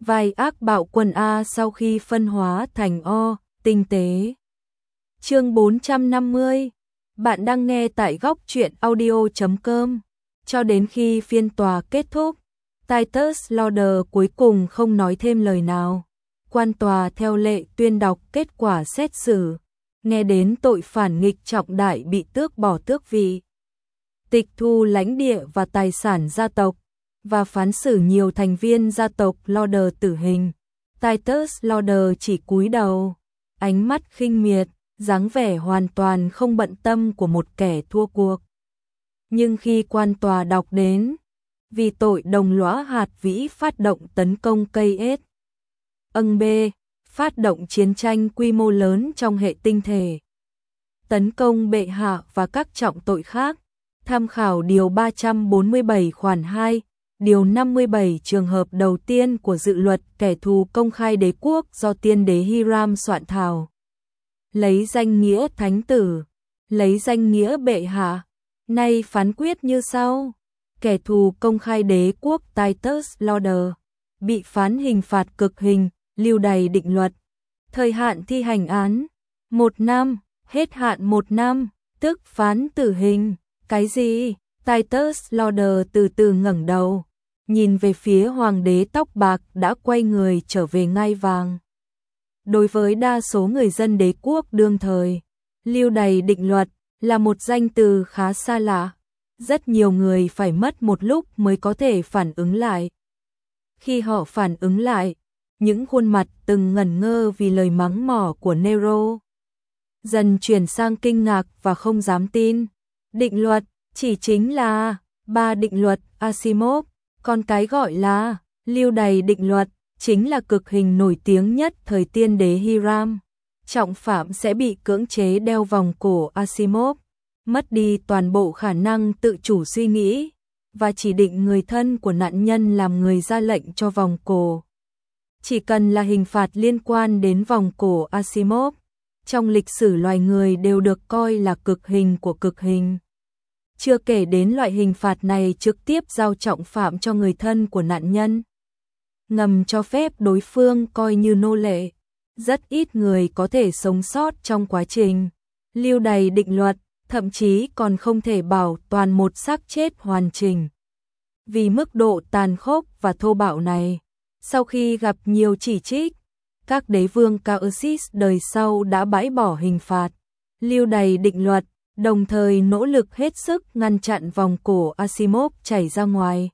Vai ác bạo quân A sau khi phân hóa thành O, tinh tế. Chương 450. Bạn đang nghe tại góc truyện audio.com. Cho đến khi phiên tòa kết thúc, Titus Lauder cuối cùng không nói thêm lời nào. Quan tòa theo lệ tuyên đọc kết quả xét xử. Nghe đến tội phản nghịch trọng đại bị tước bỏ tước vị, tịch thu lãnh địa và tài sản gia tộc, và phán xử nhiều thành viên gia tộc Lauder tử hình. Titus Lauder chỉ cúi đầu, ánh mắt khinh miệt, dáng vẻ hoàn toàn không bận tâm của một kẻ thua cuộc. Nhưng khi quan tòa đọc đến, vì tội đồng lõa hạt vĩ phát động tấn công cây S. B. Phát động chiến tranh quy mô lớn trong hệ tinh thể, tấn công bệ hạ và các trọng tội khác, tham khảo điều 347 khoản 2, điều 57 trường hợp đầu tiên của dự luật kẻ thù công khai đế quốc do tiên đế Hiram soạn thảo. Lấy danh nghĩa thánh tử, lấy danh nghĩa bệ hạ, nay phán quyết như sau. Kẻ thù công khai đế quốc Titus Lauder bị phán hình phạt cực hình, lưu đày định luật. Thời hạn thi hành án 1 năm, hết hạn 1 năm, tức phán tử hình. Cái gì? Titus Lauder từ từ ngẩng đầu, nhìn về phía hoàng đế tóc bạc đã quay người trở về ngai vàng. Đối với đa số người dân đế quốc đương thời, lưu đày định luật là một danh từ khá xa lạ. Rất nhiều người phải mất một lúc mới có thể phản ứng lại. Khi họ phản ứng lại, những khuôn mặt từng ngẩn ngơ vì lời mắng mỏ của Nero dần chuyển sang kinh ngạc và không dám tin. Định luật chỉ chính là 3 định luật Asimov, còn cái gọi là lưu đày định luật chính là cực hình nổi tiếng nhất thời tiên đế Hiram. Trọng phạm sẽ bị cưỡng chế đeo vòng cổ Asimov, mất đi toàn bộ khả năng tự chủ suy nghĩ, và chỉ định người thân của nạn nhân làm người ra lệnh cho vòng cổ. Chỉ cần là hình phạt liên quan đến vòng cổ Asimov, trong lịch sử loài người đều được coi là cực hình của cực hình. Chưa kể đến loại hình phạt này trực tiếp giao trọng phạm cho người thân của nạn nhân, ngầm cho phép đối phương coi như nô lệ. Rất ít người có thể sống sót trong quá trình lưu đày định luật, thậm chí còn không thể bảo toàn một xác chết hoàn chỉnh. Vì mức độ tàn khốc và thô bạo này, sau khi gặp nhiều chỉ trích, các đế vương Caesar đời sau đã bãi bỏ hình phạt lưu đày định luật, đồng thời nỗ lực hết sức ngăn chặn vòng cổ Asimov chảy ra ngoài.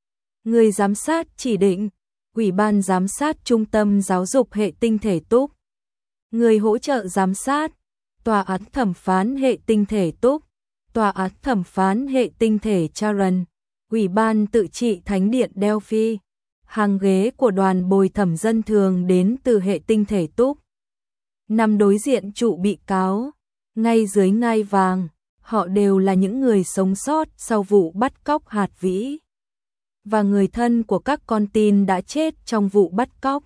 Người giám sát chỉ định, Ủy ban giám sát Trung tâm Giáo dục hệ tinh thể Túc. Người hỗ trợ giám sát, Tòa án thẩm phán hệ tinh thể Túc, Tòa án thẩm phán hệ tinh thể Charon, Ủy ban tự trị Thánh điện Delphi. Hàng ghế của đoàn bồi thẩm dân thường đến từ hệ tinh thể Túc nằm đối diện trụ bị cáo, ngay dưới ngai vàng. Họ đều là những người sống sót sau vụ bắt cóc hạt vĩ, và người thân của các con tin đã chết trong vụ bắt cóc.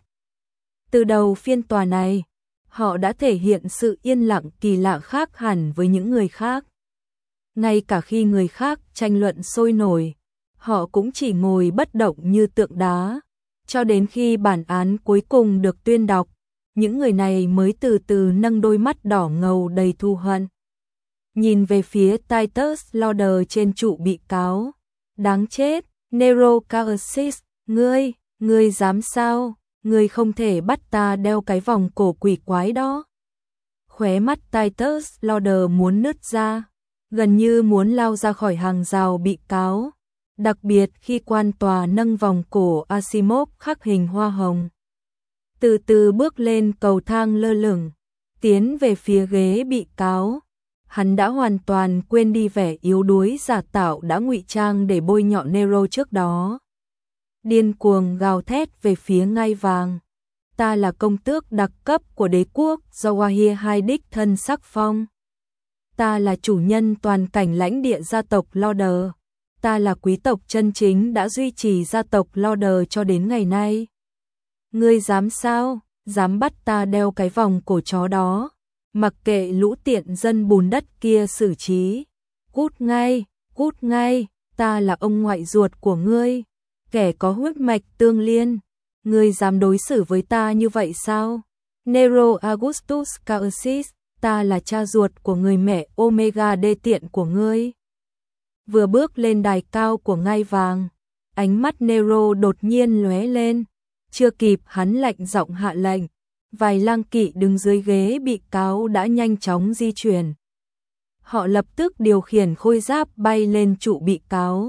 Từ đầu phiên tòa này, họ đã thể hiện sự yên lặng kỳ lạ khác hẳn với những người khác. Ngay cả khi người khác tranh luận sôi nổi, họ cũng chỉ ngồi bất động như tượng đá. Cho đến khi bản án cuối cùng được tuyên đọc, những người này mới từ từ nâng đôi mắt đỏ ngầu đầy thù hận, nhìn về phía Titus Lauder trên trụ bị cáo. Đáng chết, Nero Caesar, ngươi dám sao? Ngươi không thể bắt ta đeo cái vòng cổ quỷ quái đó. Khóe mắt Titus Lauder muốn nứt ra, gần như muốn lao ra khỏi hàng rào bị cáo. Đặc biệt khi quan tòa nâng vòng cổ Asimov khắc hình hoa hồng, từ từ bước lên cầu thang lơ lửng, tiến về phía ghế bị cáo. Hắn đã hoàn toàn quên đi vẻ yếu đuối giả tạo đã ngụy trang để bôi nhọ Nero trước đó. Điên cuồng gào thét về phía ngai vàng. Ta là công tước đặc cấp của đế quốc do Wahir II đích thân sắc phong. Ta là chủ nhân toàn cảnh lãnh địa gia tộc Lauder. Ta là quý tộc chân chính đã duy trì gia tộc Lauder cho đến ngày nay. Ngươi dám sao? Dám bắt ta đeo cái vòng cổ chó đó? Mặc kệ lũ tiện dân bùn đất kia xử trí. Cút ngay, ta là ông ngoại ruột của ngươi, kẻ có huyết mạch tương liên. Ngươi dám đối xử với ta như vậy sao? Nero Augustus Caesar, ta là cha ruột của người mẹ Omega đê tiện của ngươi. Vừa bước lên đài cao của ngai vàng, ánh mắt Nero đột nhiên lóe lên, chưa kịp hắn lạnh giọng hạ lệnh, vài lang kỵ đứng dưới ghế bị cáo đã nhanh chóng di chuyển. Họ lập tức điều khiển khôi giáp bay lên trụ bị cáo,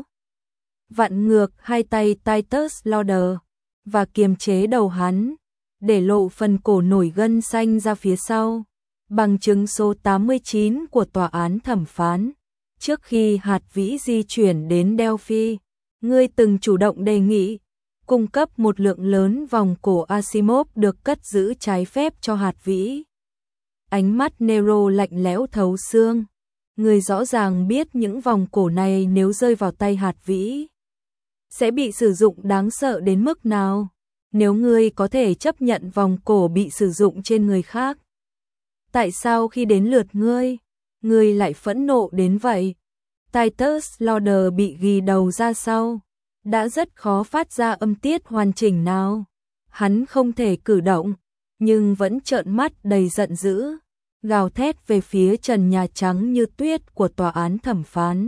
vặn ngược hai tay Titus Lauder và kiềm chế đầu hắn, để lộ phần cổ nổi gân xanh ra phía sau, bằng chứng số 89 của tòa án thẩm phán. Trước khi Hạt Vĩ di chuyển đến Delphi, ngươi từng chủ động đề nghị cung cấp một lượng lớn vòng cổ Asimov được cất giữ trái phép cho Hạt Vĩ. Ánh mắt Nero lạnh lẽo thấu xương. Ngươi rõ ràng biết những vòng cổ này nếu rơi vào tay Hạt Vĩ sẽ bị sử dụng đáng sợ đến mức nào. Nếu ngươi có thể chấp nhận vòng cổ bị sử dụng trên người khác, tại sao khi đến lượt ngươi lại phẫn nộ đến vậy? Titus Lauder bị ghi đầu ra sau, đã rất khó phát ra âm tiết hoàn chỉnh nào. Hắn không thể cử động, nhưng vẫn trợn mắt đầy giận dữ, gào thét về phía trần nhà trắng như tuyết của tòa án thẩm phán.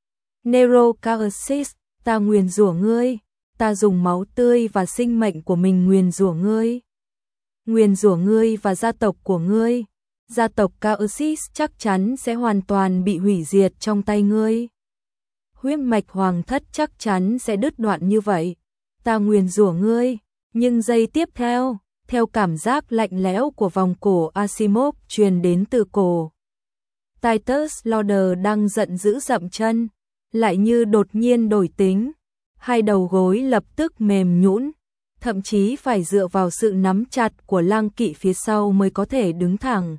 Nero Caesar, ta nguyền rủa ngươi, ta dùng máu tươi và sinh mệnh của mình nguyền rủa ngươi. Nguyền rủa ngươi và gia tộc của ngươi. Gia tộc Caesar chắc chắn sẽ hoàn toàn bị hủy diệt trong tay ngươi. Huyết mạch hoàng thất chắc chắn sẽ đứt đoạn như vậy. Ta nguyền rủa ngươi, nhưng giây tiếp theo, theo cảm giác lạnh lẽo của vòng cổ Asimov truyền đến từ cổ Titus Lauder đang giận dữ dậm chân, lại như đột nhiên đổi tính. Hai đầu gối lập tức mềm nhũn, thậm chí phải dựa vào sự nắm chặt của lang kỵ phía sau mới có thể đứng thẳng.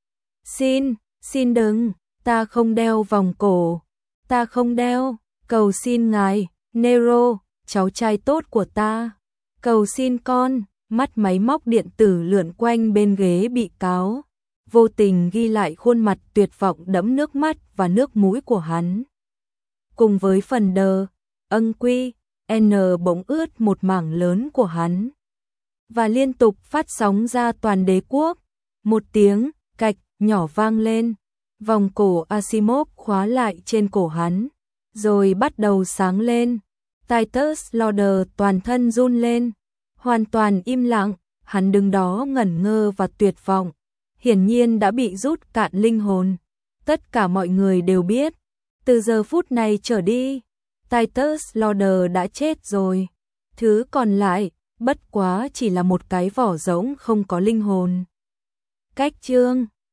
Xin đừng, ta không đeo vòng cổ, ta không đeo, cầu xin ngài, Nero, cháu trai tốt của ta, cầu xin con. Mắt máy móc điện tử lượn quanh bên ghế bị cáo, vô tình ghi lại khuôn mặt tuyệt vọng đẫm nước mắt và nước mũi của hắn. Cùng với phần đờ, quy, N bỗng ướt một mảng lớn của hắn, và liên tục phát sóng ra toàn đế quốc. Một tiếng cạch nhỏ vang lên, vòng cổ Asimov khóa lại trên cổ hắn, rồi bắt đầu sáng lên. Titus Lauder toàn thân run lên, hoàn toàn im lặng, hắn đứng đó ngẩn ngơ và tuyệt vọng, hiển nhiên đã bị rút cạn linh hồn. Tất cả mọi người đều biết, từ giờ phút này trở đi, Titus Lauder đã chết rồi. Thứ còn lại, bất quá chỉ là một cái vỏ rỗng không có linh hồn. Cách chương